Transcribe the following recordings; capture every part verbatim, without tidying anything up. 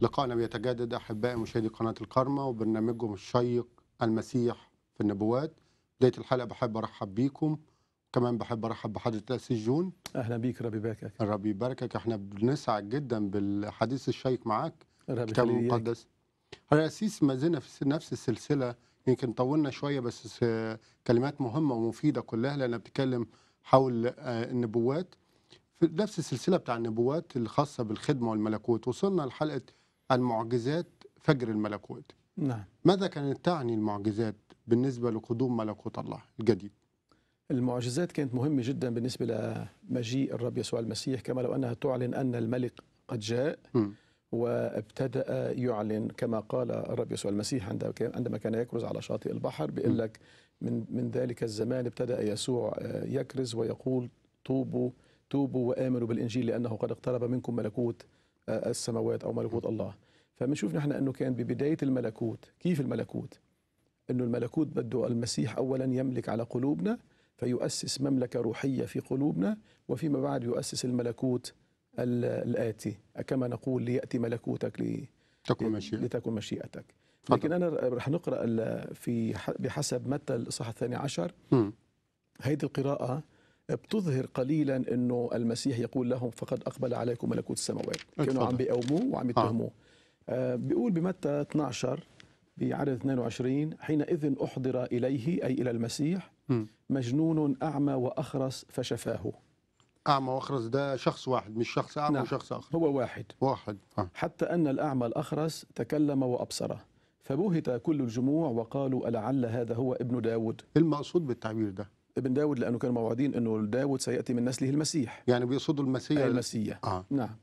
لقاءنا بيتجدد أحبائي مشاهدي قناة الكرمة وبرنامجهم الشيق المسيح في النبوات. بداية الحلقة بحب أرحب بيكم، كمان بحب أرحب بحضرة الأسيس جون. أهلا بيك، ربي يباركك. ربي يباركك. احنا بنسعد جدا بالحديث الشيق معاك ربي الكتاب يخلي إياك. المقدس. الأسيس ما زلنا في نفس السلسلة، يمكن طولنا شوية بس كلمات مهمة ومفيدة كلها لأنها بتتكلم حول النبوات في نفس السلسلة بتاع النبوات الخاصة بالخدمة والملكوت. وصلنا لحلقة المعجزات فجر الملكوت. نعم. ماذا كانت تعني المعجزات بالنسبة لقدوم ملكوت الله الجديد؟ المعجزات كانت مهمة جدا بالنسبة لمجيء الرب يسوع المسيح، كما لو أنها تعلن أن الملك قد جاء. م. وابتدأ يعلن كما قال الرب يسوع المسيح عندما كان يكرز على شاطئ البحر، بيقول لك من من ذلك الزمان ابتدأ يسوع يكرز ويقول توبوا توبوا وآمنوا بالإنجيل لأنه قد اقترب منكم ملكوت السماوات أو ملكوت الله. فبنشوف نحن أنه كان ببداية الملكوت. كيف الملكوت؟ أنه الملكوت بده المسيح أولا يملك على قلوبنا فيؤسس مملكة روحية في قلوبنا، وفيما بعد يؤسس الملكوت الآتي كما نقول ليأتي ملكوتك لي تكن مشيئتك. لتكن مشيئتك. فضل. لكن أنا رح نقرأ في بحسب متى الإصحاح الثاني عشر. هذه القراءة بتظهر قليلا أنه المسيح يقول لهم فقد أقبل عليكم ملكوت السماوات. كانوا عم بيقوموه وعم يتهموه. آه بيقول بمتى اثني عشر بعدد اثنين وعشرين حينئذ أحضر إليه أي إلى المسيح م. مجنون أعمى وأخرس فشفاه. أعمى وأخرس ده شخص واحد، مش شخص أعمى. نعم. وشخص آخر. هو واحد واحد ها. حتى أن الأعمى الأخرس تكلم وأبصر فبهت كل الجموع وقالوا ألعل هذا هو ابن داود. المقصود بالتعبير ده ابن داود لأنه كانوا موعدين أنه داود سيأتي من نسله المسيح، يعني بيقصدوا المسيح. المسيح. آه. نعم.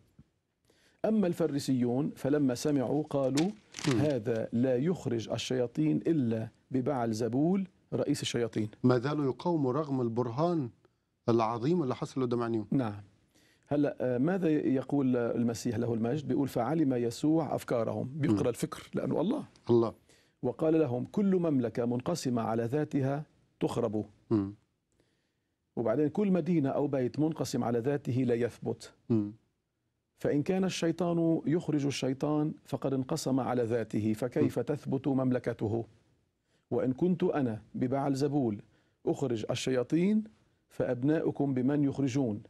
أما الفريسيون فلما سمعوا قالوا م. هذا لا يخرج الشياطين إلا ببعل زبول رئيس الشياطين. ما زالوا يقاوموا رغم البرهان العظيم اللي حصل قدام عينيهم. نعم. هلا ماذا يقول المسيح له المجد؟ بيقول فعلم يسوع أفكارهم. بيقرأ الفكر لأنه الله الله وقال لهم كل مملكة منقسمة على ذاتها تخرب، م. وبعدين كل مدينة أو بيت منقسم على ذاته لا يثبت. م. فإن كان الشيطان يخرج الشيطان فقد انقسم على ذاته فكيف م. تثبت مملكته؟ وإن كنت أنا ببعل زبول أخرج الشياطين فأبناؤكم بمن يخرجون،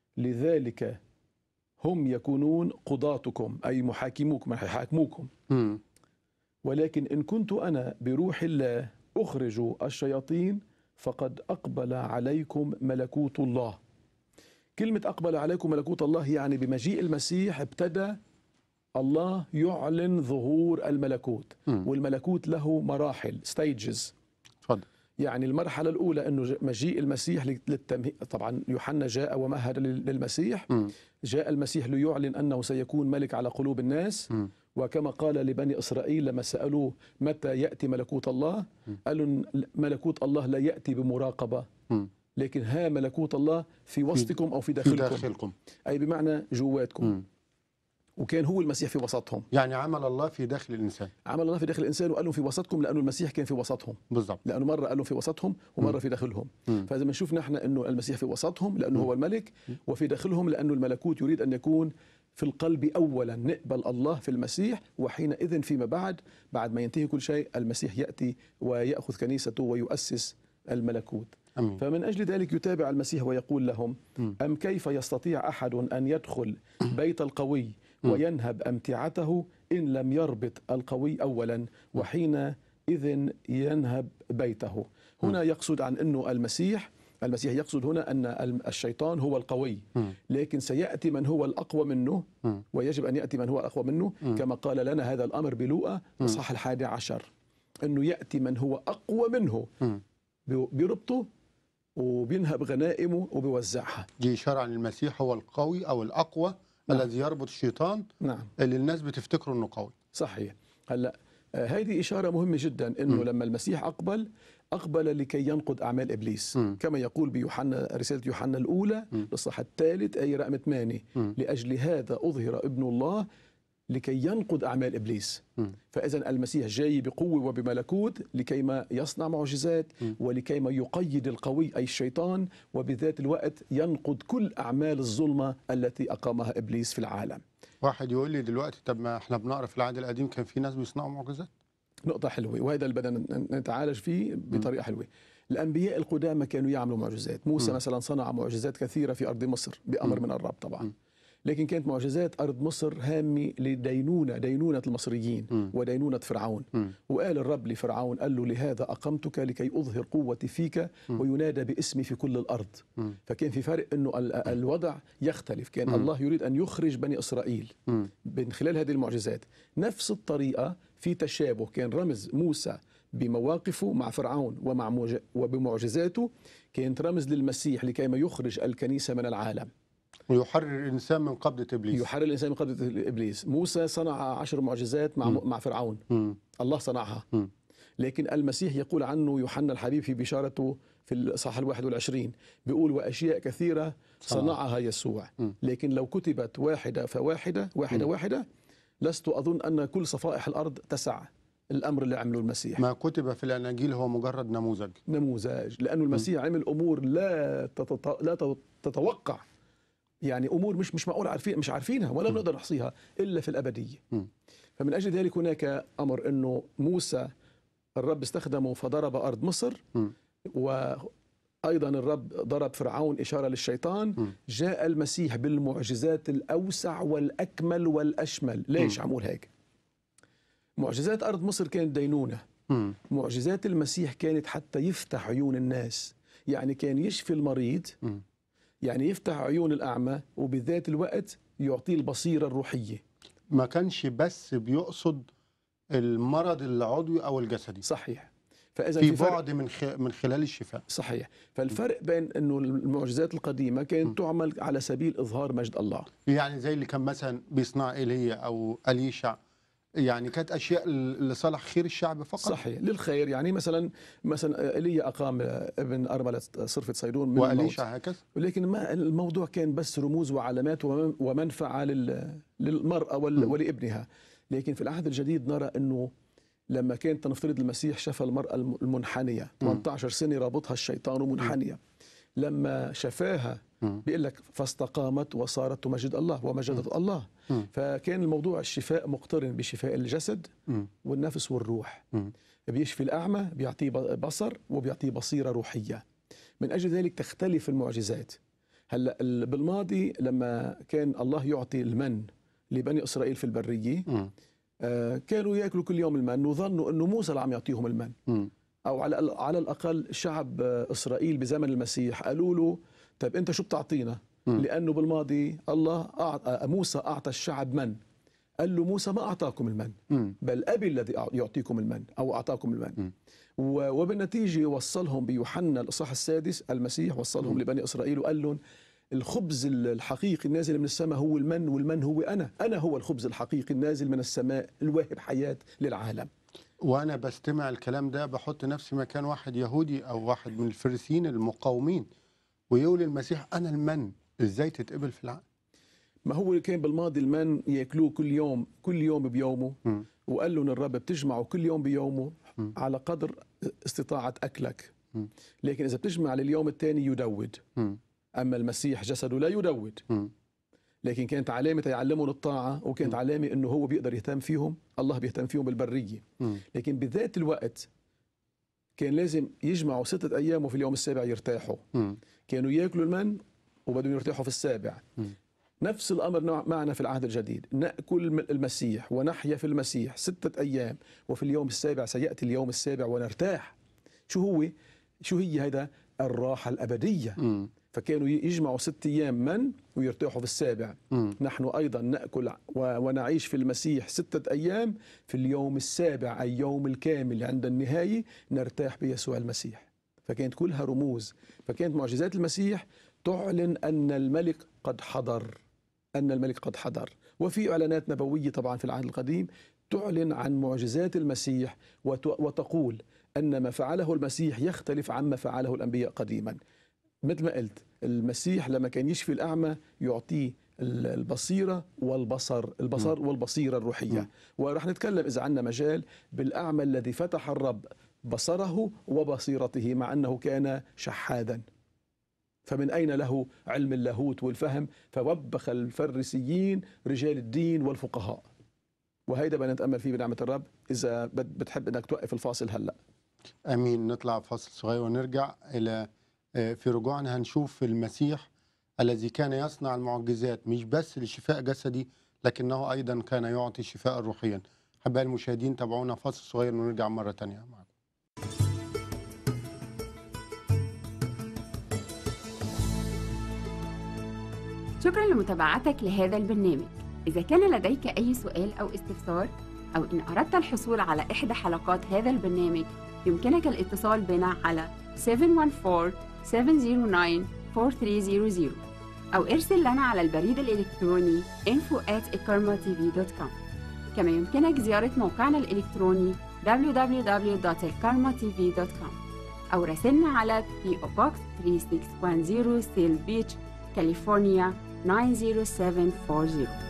لذلك هم يكونون قضاتكم أي محاكموكم يحاكموكم. م. ولكن إن كنت أنا بروح الله أخرج الشياطين فقد أقبل عليكم ملكوت الله. كلمة أقبل عليكم ملكوت الله يعني بمجيء المسيح ابتدى الله يعلن ظهور الملكوت. م. والملكوت له مراحل ستيجز. فضل. يعني المرحلة الأولى أنه مجيء المسيح للتمهيد. طبعا يوحنا جاء ومهد للمسيح. م. جاء المسيح ليعلن أنه سيكون ملك على قلوب الناس. م. وكما قال لبني إسرائيل لما سألوه متى يأتي ملكوت الله م. قالوا ملكوت الله لا يأتي بمراقبة، م. لكن ها ملكوت الله في وسطكم أو في داخلكم, في داخلكم. أي بمعنى جواتكم. م. وكان هو المسيح في وسطهم. يعني عمل الله في داخل الإنسان. عمل الله في داخل الإنسان وقال لهم في وسطكم لأنه المسيح كان في وسطهم. بالضبط. لأنه مرة قال لهم في وسطهم ومرة م. في داخلهم. م. فإذا بنشوف نحن أنه المسيح في وسطهم لأنه م. هو الملك، وفي داخلهم لأنه الملكوت يريد أن يكون في القلب أولا. نقبل الله في المسيح وحينئذ فيما بعد بعد ما ينتهي كل شيء المسيح يأتي ويأخذ كنيسته ويؤسس الملكوت. أمين. فمن أجل ذلك يتابع المسيح ويقول لهم م. أم كيف يستطيع أحد أن يدخل بيت القوي وينهب أمتعته إن لم يربط القوي أولا وحينئذ ينهب بيته. هنا يقصد عن أنه المسيح المسيح يقصد هنا أن الشيطان هو القوي، لكن سيأتي من هو الأقوى منه، ويجب أن يأتي من هو الأقوى منه كما قال لنا هذا الأمر بلوقا إصحاح الحادي عشر، أنه يأتي من هو أقوى منه بيربطه وبينهب غنائمه وبيوزعها. دي إشارة عن المسيح هو القوي أو الأقوى. نعم. الذي يربط الشيطان. نعم. اللي الناس بتفتكره أنه قوي. صحيح. هلأ هذه إشارة مهمة جدا أنه م. لما المسيح أقبل أقبل لكي ينقض أعمال إبليس. م. كما يقول بيوحنا رسالة يوحنا الأولى الإصحاح الثالث أي رقم ثمانية لأجل هذا أظهر ابن الله لكي ينقض أعمال إبليس. م. فإذا المسيح جاي بقوة وبملكوت لكي ما يصنع معجزات م. ولكي ما يقيد القوي أي الشيطان، وبذات الوقت ينقض كل أعمال الظلمة التي أقامها إبليس في العالم. واحد يقول لي دلوقتي طب ما احنا بنقرا في العهد القديم كان في ناس بيصنعوا معجزات. نقطة حلوة، وهذا اللي بدنا نتعالج فيه بطريقة حلوة. الأنبياء القدامى كانوا يعملوا معجزات. موسى م. مثلا صنع معجزات كثيرة في أرض مصر بأمر م. من الرب طبعا. م. لكن كانت معجزات أرض مصر هامة لدينونة دينونة المصريين م. ودينونة فرعون. م. وقال الرب لفرعون، قال له لهذا أقمتك لكي أظهر قوتي فيك وينادى باسمي في كل الأرض. م. فكان في فرق أنه الوضع يختلف. كان م. الله يريد أن يخرج بني إسرائيل م. من خلال هذه المعجزات. نفس الطريقة في تشابه، كان رمز موسى بمواقفه مع فرعون ومع موج... وبمعجزاته كانت رمز للمسيح لكي ما يخرج الكنيسة من العالم ويحرر الإنسان من قبضة إبليس. يحرر الإنسان من قبضة إبليس. موسى صنع عشر معجزات مع, م. مع فرعون. م. الله صنعها. م. لكن المسيح يقول عنه يوحنا الحبيب في بشارته في الإصحاح الواحد والعشرين، بيقول وأشياء كثيرة صنعها يسوع، لكن لو كتبت واحدة فواحدة واحدة م. واحدة لست أظن أن كل صفائح الأرض تسع الأمر اللي عمله المسيح. ما كتب في الأناجيل هو مجرد نموذج نموذج لأنه المسيح م. عمل أمور لا تتط... لا تتوقع، يعني أمور مش مش معقول عارفين مش عارفينها ولا م. نقدر نحصيها إلا في الأبدية. م. فمن أجل ذلك هناك أمر أنه موسى الرب استخدمه فضرب أرض مصر، م. وأيضا الرب ضرب فرعون إشارة للشيطان. م. جاء المسيح بالمعجزات الأوسع والأكمل والأشمل. ليش عمول هيك؟ معجزات أرض مصر كانت دينونة. م. معجزات المسيح كانت حتى يفتح عيون الناس، يعني كان يشفي المريض، م. يعني يفتح عيون الأعمى، وبذات الوقت يعطيه البصيرة الروحية. ما كانش بس بيقصد المرض العضوي أو الجسدي. صحيح. فإذا في, في بعد من من خلال الشفاء. صحيح. فالفرق بين انه المعجزات القديمه كانت م. تعمل على سبيل اظهار مجد الله، يعني زي اللي كان مثلا بيصنع ايليا او اليشع، يعني كانت اشياء لصالح خير الشعب فقط. صحيح، للخير. يعني مثلا مثلا ايليا اقام ابن ارمله صرفه صيدون من واليشع هكذا، ولكن ما الموضوع كان بس رموز وعلامات ومنفعه للمراه ولابنها. لكن في العهد الجديد نرى انه لما كانت نفترض المسيح شفى المرأة المنحنية ثمانية عشر سنة رابطها الشيطان منحنية، لما شفاها بيقول لك فاستقامت وصارت تمجد الله ومجدت الله. فكان الموضوع الشفاء مقترن بشفاء الجسد والنفس والروح. بيشفي الأعمى، بيعطيه بصر وبيعطيه بصيرة روحية. من أجل ذلك تختلف المعجزات. هلا بالماضي لما كان الله يعطي المن لبني إسرائيل في البرية، كانوا ياكلوا كل يوم المن وظنوا انه موسى اللي عم يعطيهم المن، م. او على على الاقل شعب اسرائيل بزمن المسيح قالوا له طيب انت شو بتعطينا؟ م. لانه بالماضي الله أعطى موسى اعطى الشعب من، قال له موسى ما اعطاكم المن، م. بل ابي الذي يعطيكم المن او اعطاكم المن. م. وبالنتيجه وصلهم بيوحنا الاصحاح السادس، المسيح وصلهم م. لبني اسرائيل وقال لهم الخبز الحقيقي النازل من السماء هو المن، والمن هو أنا أنا هو الخبز الحقيقي النازل من السماء الواهب حياة للعالم. وأنا بستمع الكلام ده بحط نفسي مكان واحد يهودي أو واحد من الفريسيين المقاومين ويقول المسيح أنا المن، إزاي تتقبل في العالم؟ ما هو كان بالماضي المن يأكلوه كل يوم كل يوم بيومه، م. وقال لهم الرب بتجمعه كل يوم بيومه م. على قدر استطاعة أكلك، م. لكن إذا بتجمع لليوم الثاني يدود. م. أما المسيح جسده لا يدود، م. لكن كانت علامة يعلمهم الطاعة، وكانت م. علامة أنه هو بيقدر يهتم فيهم، الله بيهتم فيهم بالبرية. م. لكن بذات الوقت كان لازم يجمعوا ستة أيام وفي اليوم السابع يرتاحوا. م. كانوا يأكلوا المن وبدهم يرتاحوا في السابع. م. نفس الأمر معنا في العهد الجديد، نأكل المسيح ونحيا في المسيح ستة أيام وفي اليوم السابع سيأتي اليوم السابع ونرتاح. شو هو؟ شو هي هذا؟ الراحة الأبدية. م. فكانوا يجمعوا ست أيام من ويرتاحوا في السابع. م. نحن أيضا نأكل ونعيش في المسيح ستة أيام، في اليوم السابع أي يوم الكامل عند النهاية نرتاح بيسوع المسيح. فكانت كلها رموز. فكانت معجزات المسيح تعلن أن الملك قد حضر، أن الملك قد حضر. وفي إعلانات نبوية طبعا في العهد القديم تعلن عن معجزات المسيح وتقول أن ما فعله المسيح يختلف عما فعله الأنبياء قديما. مثل ما قلت المسيح لما كان يشفي الأعمى يعطيه البصيرة والبصر البصر م. والبصيرة الروحية. م. ورح نتكلم إذا عندنا مجال بالأعمى الذي فتح الرب بصره وبصيرته مع أنه كان شحادا. فمن أين له علم اللاهوت والفهم؟ فوبخ الفريسيين رجال الدين والفقهاء. وهيدا بدنا نتأمل فيه بنعمة الرب إذا بتحب أنك توقف الفاصل هلأ. امين. نطلع فاصل صغير ونرجع الى آه، في رجوعنا هنشوف المسيح الذي كان يصنع المعجزات مش بس لشفاء جسدي لكنه ايضا كان يعطي شفاء روحيا. احبائي المشاهدين تابعونا فاصل صغير ونرجع مره ثانيه معكم. شكرا لمتابعتك لهذا البرنامج. إذا كان لديك أي سؤال أو استفسار أو إن أردت الحصول على إحدى حلقات هذا البرنامج يمكنك الاتصال بنا على سبعة واحد أربعة سبعة صفر تسعة أربعة ثلاثة صفر صفر أو ارسل لنا على البريد الإلكتروني info at ikarma t v dot com. كما يمكنك زيارة موقعنا الإلكتروني دبليو دبليو دبليو دوت الكارما تي في دوت كوم أو راسلنا على بي أو Box ثلاثة ستة واحد صفر سيل بيتش كاليفورنيا تسعة صفر سبعة أربعة صفر.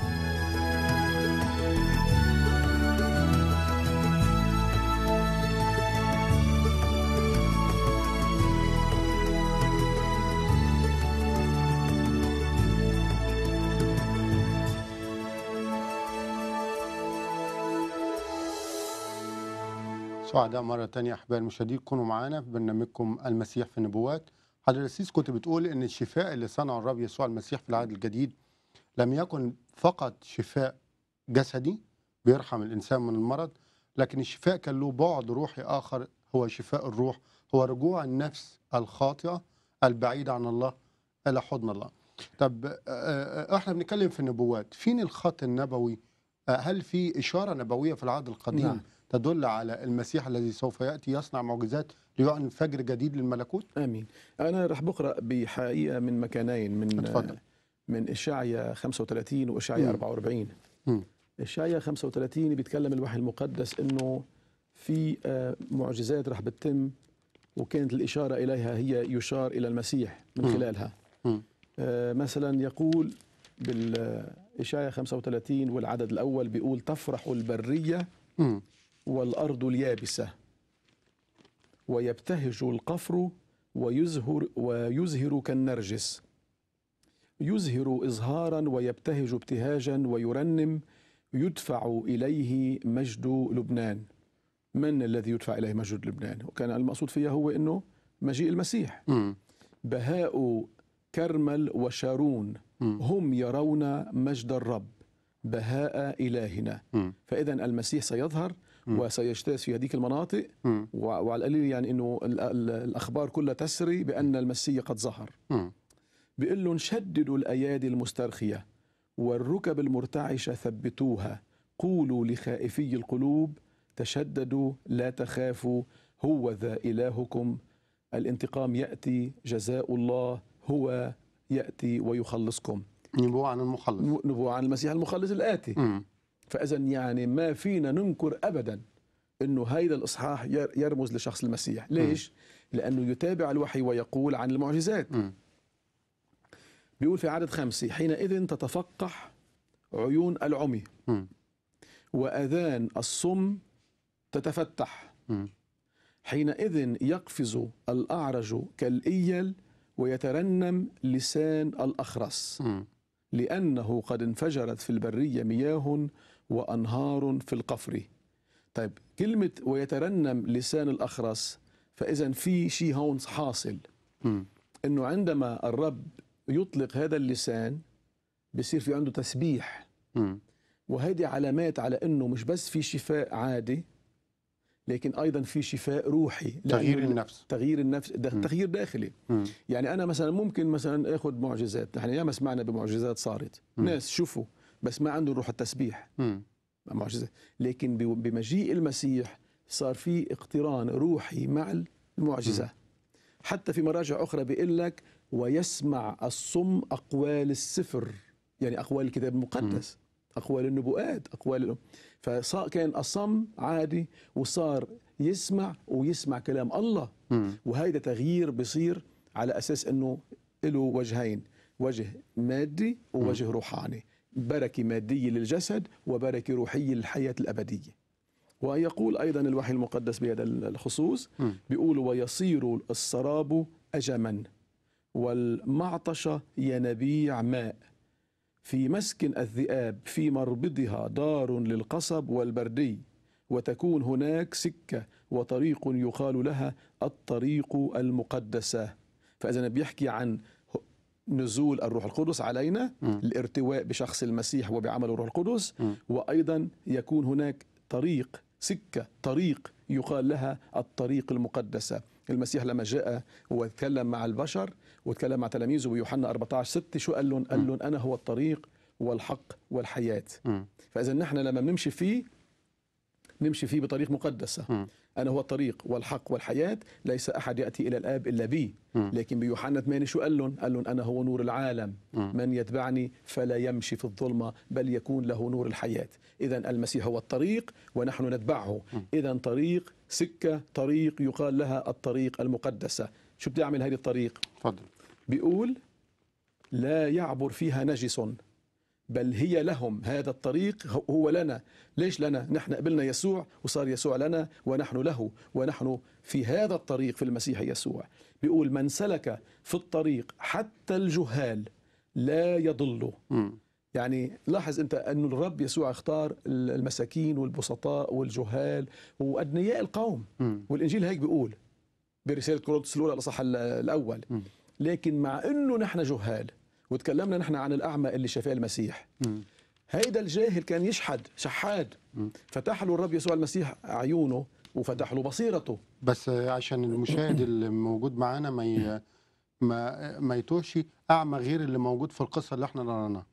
سعداء مرة تانية أحبائي المشاهدين كونوا معانا في برنامجكم المسيح في النبوات. حضرتك الرئيس كنت بتقول إن الشفاء اللي صنعه الرب يسوع المسيح في العهد الجديد لم يكن فقط شفاء جسدي بيرحم الإنسان من المرض، لكن الشفاء كان له بعد روحي آخر هو شفاء الروح، هو رجوع النفس الخاطئة البعيدة عن الله إلى حضن الله. طب احنا بنتكلم في النبوات، فين الخط النبوي؟ هل في إشارة نبوية في العهد القديم نعم. تدل على المسيح الذي سوف يأتي يصنع معجزات ليعلن فجر جديد للملكوت؟ آمين. أنا رح بقرأ بحقيقة من مكانين، من اتفضل. من إشعيا خمسة وثلاثين وإشعيا أربعة وأربعين. مم. إشعيا خمسة وثلاثين بيتكلم الوحي المقدس إنه في معجزات رح بتتم، وكانت الإشارة إليها هي يشار إلى المسيح من خلالها. مم. آه مثلا يقول بالإشعيا خمسة وثلاثين والعدد الأول بيقول تفرح البرية مم. والأرض اليابسة ويبتهج القفر ويزهر ويزهر كالنرجس، يزهر إزهارا ويبتهج ابتهاجا ويرنم، يدفع إليه مجد لبنان. من الذي يدفع إليه مجد لبنان؟ وكان المقصود فيها هو أنه مجيء المسيح. م. بهاء كرمل وشارون م. هم يرون مجد الرب بهاء إلهنا. م. فإذا المسيح سيظهر م. وسيجتاز في هذه المناطق، م. وعلى القليل يعني أنه الأخبار كلها تسري بأن المسيح قد ظهر. م. بيقول لهم شددوا الأيادي المسترخية والركب المرتعشة ثبتوها، قولوا لخائفي القلوب تشددوا لا تخافوا، هو ذا إلهكم، الانتقام يأتي، جزاء الله هو يأتي ويخلصكم. نبوة عن المخلص، نبوة عن المسيح المخلص الآتي. م. فإذا يعني ما فينا ننكر أبدا أنه هيدا الإصحاح يرمز لشخص المسيح. ليش؟ م. لأنه يتابع الوحي ويقول عن المعجزات. م. بيقول في عدد خمسة حينئذ تتفقح عيون العمي م. وأذان الصم تتفتح، م. حينئذ يقفز الأعرج كالإيل ويترنم لسان الأخرس، م. لأنه قد انفجرت في البرية مياه وأنهار في القفر. طيب كلمة ويترنم لسان الأخرس، فإذا في شيء هون حاصل، م. إنه عندما الرب يطلق هذا اللسان بيصير في عنده تسبيح، م. وهذه علامات على أنه مش بس في شفاء عادي، لكن أيضا في شفاء روحي، تغيير النفس، تغيير النفس ده تغيير داخلي. م. يعني أنا مثلا ممكن مثلا أخذ معجزات، نحن ياما سمعنا بمعجزات صارت، م. ناس شوفوا بس ما عندهم روح التسبيح، م. معجزات. لكن بمجيء المسيح صار في اقتران روحي مع المعجزة. م. حتى في مراجع أخرى بيقول لك ويسمع الصم أقوال السفر، يعني أقوال الكتاب المقدس، م. أقوال النبوءات، أقوال، فصار كان الصم عادي وصار يسمع ويسمع كلام الله. م. وهيدا تغيير بصير على أساس أنه له وجهين، وجه مادي ووجه م. روحاني، بركة مادية للجسد وبركة روحية للحياة الأبدية. ويقول أيضا الوحي المقدس بهذا الخصوص، بيقول ويصير السراب أجما والمعطش ينابيع ماء، في مسكن الذئاب، في مربضها دار للقصب والبردي، وتكون هناك سكة وطريق يقال لها الطريق المقدسة. فإذا بيحكي عن نزول الروح القدس علينا، م. الارتواء بشخص المسيح وبعمل الروح القدس، م. وأيضا يكون هناك طريق، سكة، طريق يقال لها الطريق المقدسة. المسيح لما جاء وتكلم مع البشر وتكلم مع تلاميذه بيوحنا أربعة عشر ستة، شو قال لهم؟ قال لهم أنا هو الطريق والحق والحياة. م. فإذا نحن لما بنمشي فيه نمشي فيه بطريق مقدسة. م. أنا هو الطريق والحق والحياة، ليس أحد يأتي إلى الآب إلا بي. م. لكن بيوحنا ثمانية شو قال لهم؟ قال لهم أنا هو نور العالم، م. من يتبعني فلا يمشي في الظلمة بل يكون له نور الحياة. إذا المسيح هو الطريق ونحن نتبعه. إذا طريق، سكة، طريق يقال لها الطريق المقدسة. شو بتعمل هذه الطريق؟ تفضل. بيقول لا يعبر فيها نجس، بل هي لهم. هذا الطريق هو لنا. ليش لنا؟ نحن قبلنا يسوع وصار يسوع لنا ونحن له، ونحن في هذا الطريق في المسيح يسوع. بيقول من سلك في الطريق حتى الجهال لا يضل. م. يعني لاحظ أنت أن الرب يسوع اختار المساكين والبسطاء والجهال وأدنياء القوم. م. والإنجيل هيك بيقول برسالة كورنثوس الأولى الإصحاح الأول. م. لكن مع أنه نحن جهال، وتكلمنا نحن عن الأعمى اللي شفاه المسيح، م. هيدا الجاهل كان يشحد شحاد، م. فتح له الرب يسوع المسيح عيونه وفتح له بصيرته. بس عشان المشاهد اللي موجود معانا ما ي... ما ما يتوهش، اعمى غير اللي موجود في القصه اللي احنا قرأناها.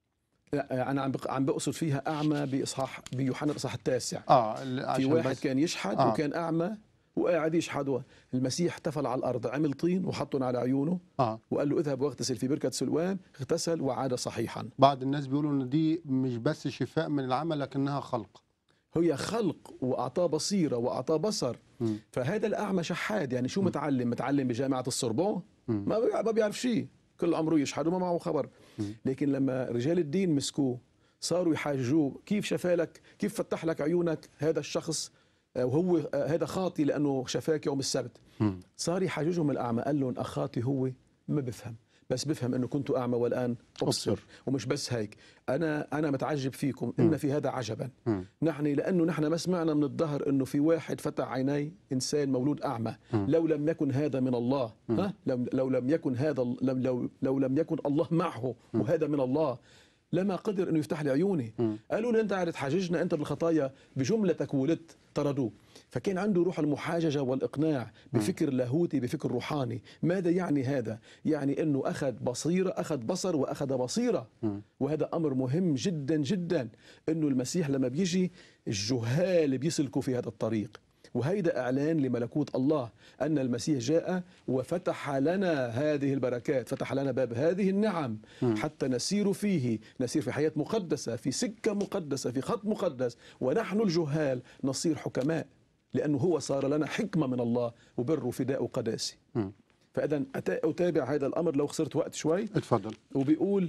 لا أنا عم بق- عم بقصد فيها أعمى بإصحاح بيوحنا الإصحاح التاسع. اه في عشان واحد بس كان يشحد آه. وكان أعمى وقاعد يشحد. المسيح تفل على الأرض، عمل طين وحطهم على عيونه اه وقال له اذهب واغتسل في بركة سلوان. اغتسل وعاد صحيحا. بعض الناس بيقولوا ان دي مش بس شفاء من العمى لكنها خلق. هي خلق وأعطاه بصيرة وأعطاه بصر. م. فهذا الأعمى شحاد، يعني شو متعلم؟ متعلم بجامعة السوربون، م. ما بيع- ما بيعرف شيء، كل عمره يشحد وما معه خبر. م. لكن لما رجال الدين مسكوه صاروا يحاجوه، كيف شفالك؟ كيف فتح لك عيونك هذا الشخص آه، وهو آه، هذا خاطي لأنه شفاك يوم السبت؟ م. صار يحاججهم الأعمى. قال لهم أخاطي هو ما بفهم، بس بفهم أنه كنت أعمى والآن أبصر. أبصر. ومش بس هيك، أنا أنا متعجب فيكم إن في هذا عجبا. م. نحن لأنه نحن ما سمعنا من الظهر أنه في واحد فتح عيني إنسان مولود أعمى. م. لو لم يكن هذا من الله، م. ها؟ لو, لو لم يكن هذا لو, لو, لو لم يكن الله معه وهذا من الله لما قدر أنه يفتح لي عيوني. م. قالوا لي أنت قاعد تحاججنا أنت بالخطايا، بجملتك ولدت. طردوه. فكان عنده روح المحاججة والإقناع بفكر لاهوتي، بفكر روحاني. ماذا يعني هذا؟ يعني أنه أخذ بصيرة، أخذ بصر وأخذ بصيرة. م. وهذا أمر مهم جدا جدا، أنه المسيح لما بيجي الجهال بيسلكوا في هذا الطريق. وهيدا إعلان لملكوت الله، أن المسيح جاء وفتح لنا هذه البركات، فتح لنا باب هذه النعم م. حتى نسير فيه، نسير في حياة مقدسة، في سكة مقدسة، في خط مقدس. ونحن الجهال نصير حكماء، لأنه هو صار لنا حكمة من الله وبر وفداء وقداسة. م. فإذا أتا- أتابع هذا الأمر لو خسرت وقت شوي. اتفضل. وبيقول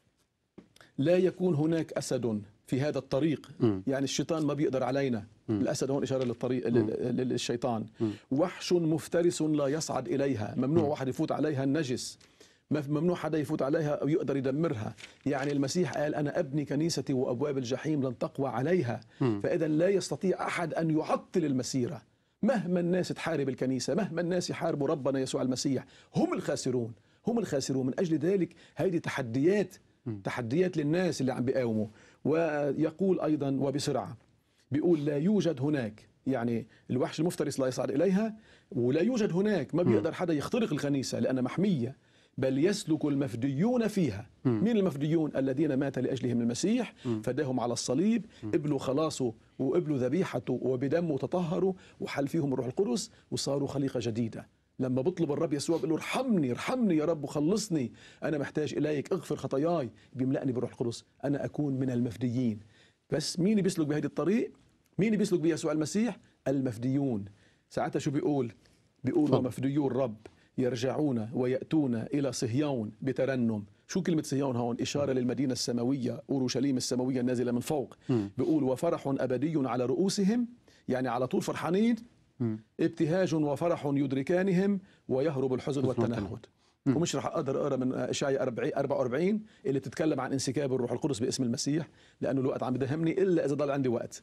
لا يكون هناك أسد في هذا الطريق. م. يعني الشيطان ما بيقدر علينا. م. الأسد هون إشارة للطريق لل- للشيطان. م. وحش مفترس لا يصعد إليها، ممنوع م. واحد يفوت عليها النجس، مف- ممنوع حدا يفوت عليها أو يقدر يدمرها. يعني المسيح قال أنا أبني كنيستي وأبواب الجحيم لن تقوى عليها. م. فإذا لا يستطيع أحد أن يعطل المسيرة. مهما الناس تحارب الكنيسة، مهما الناس يحاربوا ربنا يسوع المسيح، هم الخاسرون، هم الخاسرون. من أجل ذلك هذه تحديات، تحديات للناس اللي عم بيقاوموا. ويقول أيضا وبسرعة، بيقول لا يوجد هناك، يعني الوحش المفترس لا يصعد إليها، ولا يوجد هناك، ما بيقدر حدا يخترق الكنيسة لأنها محمية، بل يسلك المفديون فيها. مين المفديون؟ الذين مات لأجلهم المسيح، فداهم على الصليب، قبلوا خلاصه وقبلوا ذبيحته وبدمه تطهروا وحل فيهم الروح القدس وصاروا خليقة جديدة. لما بطلب الرب يسوع بيقول له ارحمني ارحمني يا رب وخلصني، أنا محتاج إليك، اغفر خطاياي، بيملأني بالروح القدس، أنا أكون من المفديين. بس مين بيسلك بهذه الطريق؟ مين بيسلك بيسوع المسيح؟ المفديون. ساعتها شو بيقول؟ بيقول ومفديو الرب يرجعون ويأتون إلى صهيون بترنم. شو كلمة صهيون هون؟ إشارة للمدينة السماوية، أورشليم السماوية النازلة من فوق. بيقول وفرح أبدي على رؤوسهم، يعني على طول فرحانين. ابتهاج وفرح يدركانهم ويهرب الحزن والتنهد. ومش راح اقدر اقرا من اشعياء أربعة وأربعين اللي بتتكلم عن انسكاب الروح القدس باسم المسيح، لانه الوقت عم بدهمني الا اذا ضل عندي وقت.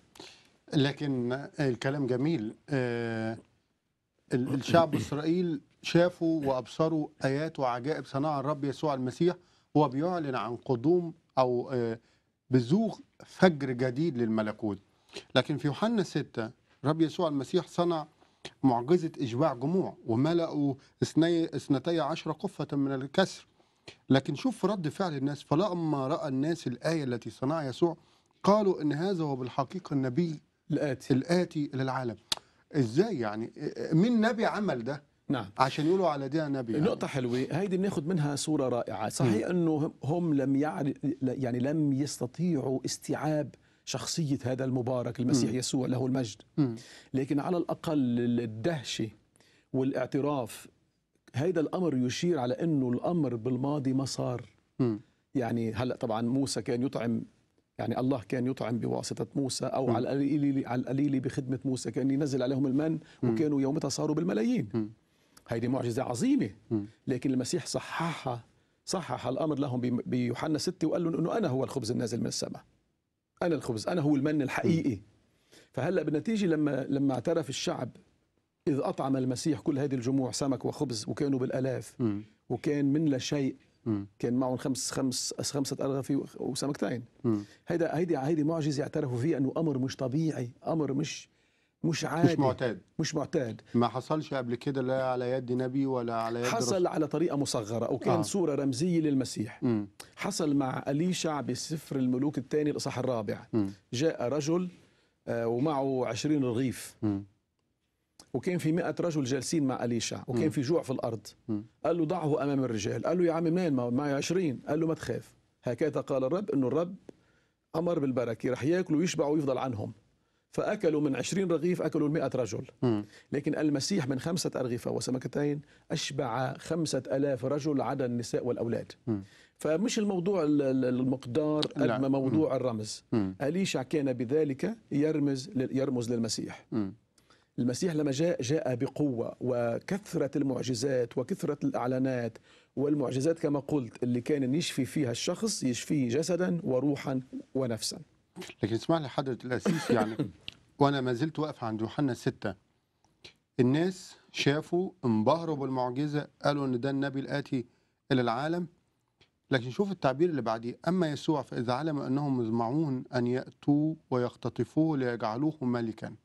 لكن الكلام جميل. آه الشعب إسرائيل شافوا وأبصروا آيات وعجائب صنعها الرب يسوع المسيح، هو بيعلن عن قدوم أو آه بزوغ فجر جديد للملكوت. لكن في يوحنا ستة الرب يسوع المسيح صنع معجزة إشباع جموع وملأوا اثنتي عشر قفة من الكسر. لكن شوف رد فعل الناس، فلما رأى الناس الآية التي صنعها يسوع قالوا إن هذا هو بالحقيقة النبي الآتي الآتي للعالم. إزاي يعني؟ مين نبي عمل ده؟ نعم، عشان يقولوا على ده نبي يعني. نقطة حلوة هيدي بناخذ منها صورة رائعة. صحيح أنه هم لم يعرف يعني لم يستطيعوا استيعاب شخصية هذا المبارك المسيح م. يسوع له المجد، م. لكن على الأقل الدهشة والاعتراف هذا الأمر يشير على أنه الأمر بالماضي ما صار. م. يعني هلأ طبعا موسى كان يطعم، يعني الله كان يطعم بواسطة موسى أو م. على القليل على القليل بخدمة موسى كان ينزل عليهم المن م. وكانوا يومتها صاروا بالملايين. م. هيدي معجزة عظيمة. م. لكن المسيح صححها صحح الأمر لهم بيوحنا ستة وقال لهم أنه أنا هو الخبز النازل من السماء، أنا الخبز، أنا هو المن الحقيقي. م. فهلأ بالنتيجة لما لما اعترف الشعب إذ أطعم المسيح كل هذه الجموع سمك وخبز وكانوا بالآلاف م. وكان من لا شيء، م. كان معهم خمس خمس خمسة أرغفة وسمكتين. هيدا هيدي هيدي معجزة اعترفوا فيها أنه أمر مش طبيعي، أمر مش مش عادي، مش معتاد مش معتاد ما حصلش قبل كده لا على يد نبي ولا على يد حصل رسول. على طريقة مصغرة أو كان آه. صورة رمزية للمسيح. م. حصل مع أليشع بسفر الملوك الثاني الإصحاح الرابع. م. جاء رجل آه ومعه عشرين رغيف، م. وكان في مئة رجل جالسين مع أليشع وكان م. في جوع في الأرض. م. قال له ضعه أمام الرجال. قال له يا عم منين معي عشرين؟ قال له ما تخاف، هكذا قال الرب إنه الرب أمر بالبركة رح يأكلوا ويشبعوا ويفضل عنهم. فأكلوا من عشرين رغيف أكلوا المئة رجل. م. لكن المسيح من خمسة أرغفة وسمكتين أشبع خمسة ألاف رجل عدا النساء والأولاد. م. فمش الموضوع المقدار قد ما موضوع م. الرمز. م. أليشع كان بذلك يرمز يرمز للمسيح. م. المسيح لما جاء جاء بقوة وكثرة المعجزات وكثرة الإعلانات والمعجزات كما قلت اللي كان يشفي فيها الشخص يشفيه جسدا وروحا ونفسا. لكن اسمح لي حضرة الأسيس، يعني وأنا ما زلت واقف عند يوحنا ستة، الناس شافوا انبهروا بالمعجزة قالوا إن ده النبي الآتي إلى العالم. لكن شوف التعبير اللي بعديه، أما يسوع فإذا علم أنهم يزمعون أن يأتوا ويختطفوه ليجعلوه ملكا.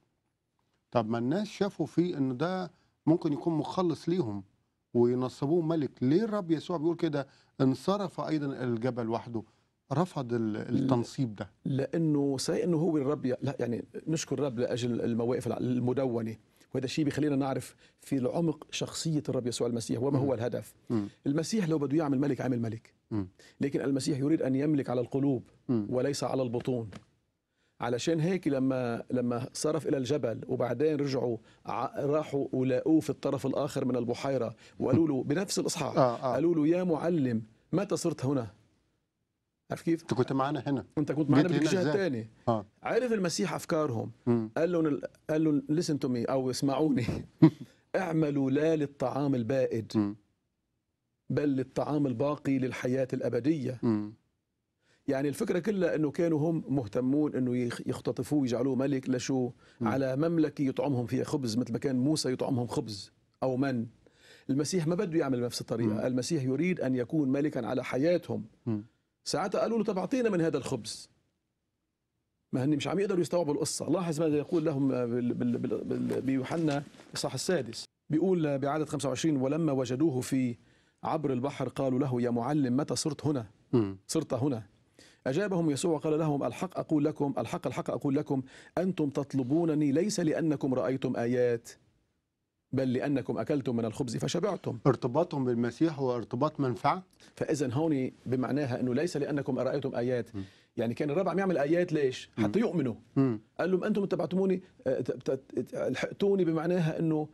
طب ما الناس شافوا فيه إن ده ممكن يكون مخلص ليهم وينصبوه ملك، ليه الرب يسوع بيقول كده انصرف أيضا الجبل وحده، رفض التنصيب ده؟ لانه صحيح انه هو الرب، لا يعني نشكر الرب لاجل المواقف المدونه، وهذا الشيء بيخلينا نعرف في العمق شخصيه الرب يسوع المسيح وما هو الهدف. م. المسيح لو بده يعمل ملك عمل ملك، م. لكن المسيح يريد ان يملك على القلوب م. وليس على البطون. علشان هيك لما لما صرف الى الجبل وبعدين رجعوا راحوا ولاقوه في الطرف الاخر من البحيره وقالوا له بنفس الاصحاح آه آه. قالوا له يا معلم متى صرت هنا؟ عارف كيف؟ انت كنت معنا هنا، انت كنت معنا بالجهه الثانيه. آه. عرف المسيح افكارهم. م. قال لهم قال لهم listen to me او اسمعوني اعملوا لا للطعام البائد م. بل للطعام الباقي للحياه الابديه. م. يعني الفكره كلها انه كانوا هم مهتمون انه يختطفوه ويجعلوه ملك لشو؟ م. على مملكه يطعمهم فيها خبز مثل ما كان موسى يطعمهم خبز او من. المسيح ما بده يعمل بنفس الطريقه. م. المسيح يريد ان يكون ملكا على حياتهم. م. ساعتها قالوا له طب اعطينا من هذا الخبز. ما هن مش عم يقدروا يستوعبوا القصه. لاحظ ماذا يقول لهم بيوحنا الصح السادس، بيقول بعدد خمسة وعشرين ولما وجدوه في عبر البحر قالوا له يا معلم متى صرت هنا؟ م. صرت هنا. أجابهم يسوع وقال لهم الحق أقول لكم الحق الحق أقول لكم أنتم تطلبونني ليس لأنكم رأيتم آيات بل لأنكم أكلتم من الخبز فشبعتم. ارتباطهم بالمسيح هو ارتباط منفعة. فإذا هون بمعناها أنه ليس لأنكم رأيتم آيات. م. يعني كان الرب عم يعمل آيات ليش؟ حتى يؤمنوا. م. قال لهم أنتم اتبعتموني الحقتوني، بمعناها أنه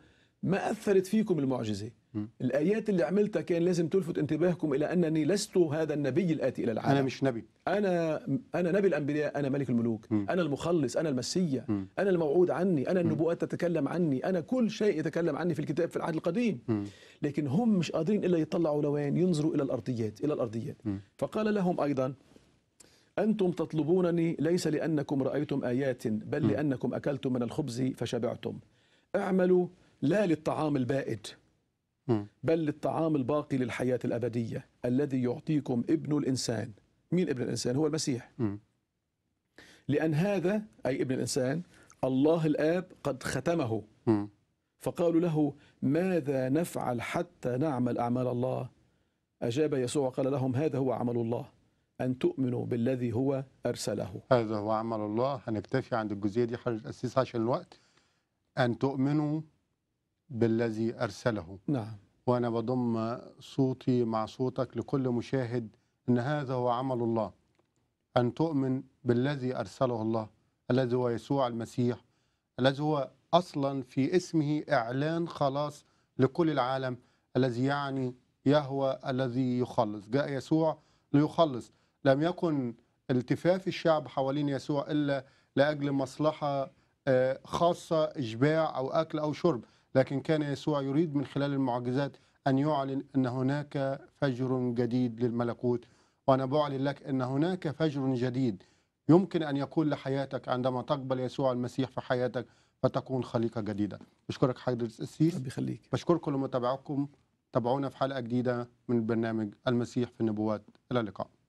ما أثرت فيكم المعجزة. م. الآيات اللي عملتها كان لازم تلفت انتباهكم إلى أنني لست هذا النبي الآتي إلى العالم. أنا مش نبي. أنا أنا نبي الأنبياء، أنا ملك الملوك، م. أنا المخلص، أنا المسيا، م. أنا الموعود عني، أنا النبوءات تتكلم عني، أنا كل شيء يتكلم عني في الكتاب في العهد القديم. م. لكن هم مش قادرين إلا يطلعوا لوين، ينظروا إلى الأرضيات، إلى الأرضيات. م. فقال لهم أيضا: أنتم تطلبونني ليس لأنكم رأيتم آيات، بل م. لأنكم أكلتم من الخبز فشبعتم. اعملوا لا للطعام البائد، م. بل للطعام الباقي للحياة الأبدية الذي يعطيكم ابن الإنسان. مين ابن الإنسان؟ هو المسيح. م. لأن هذا، أي ابن الإنسان، الله الآب قد ختمه. م. فقالوا له: ماذا نفعل حتى نعمل أعمال الله؟ أجاب يسوع قال لهم: هذا هو عمل الله، أن تؤمنوا بالذي هو أرسله. هذا هو عمل الله. هنكتفي عند الجزئية دي حضرة القسيس عشان الوقت. أن تؤمنوا بالذي أرسله. نعم. وأنا بضم صوتي مع صوتك لكل مشاهد أن هذا هو عمل الله، أن تؤمن بالذي أرسله الله، الذي هو يسوع المسيح، الذي هو أصلا في اسمه إعلان خلاص لكل العالم، الذي يعني يهوى الذي يخلص. جاء يسوع ليخلص. لم يكن التفاف الشعب حوالين يسوع إلا لأجل مصلحة خاصة، إشباع أو أكل أو شرب، لكن كان يسوع يريد من خلال المعجزات أن يعلن أن هناك فجر جديد للملكوت. وأنا بعلن لك أن هناك فجر جديد يمكن أن يكون لحياتك عندما تقبل يسوع المسيح في حياتك فتكون خليقة جديدة. بشكرك حضرة القسيس. ربي يخليك. بشكركم لمتابعتكم. تابعونا في حلقة جديدة من برنامج المسيح في النبوات. إلى اللقاء.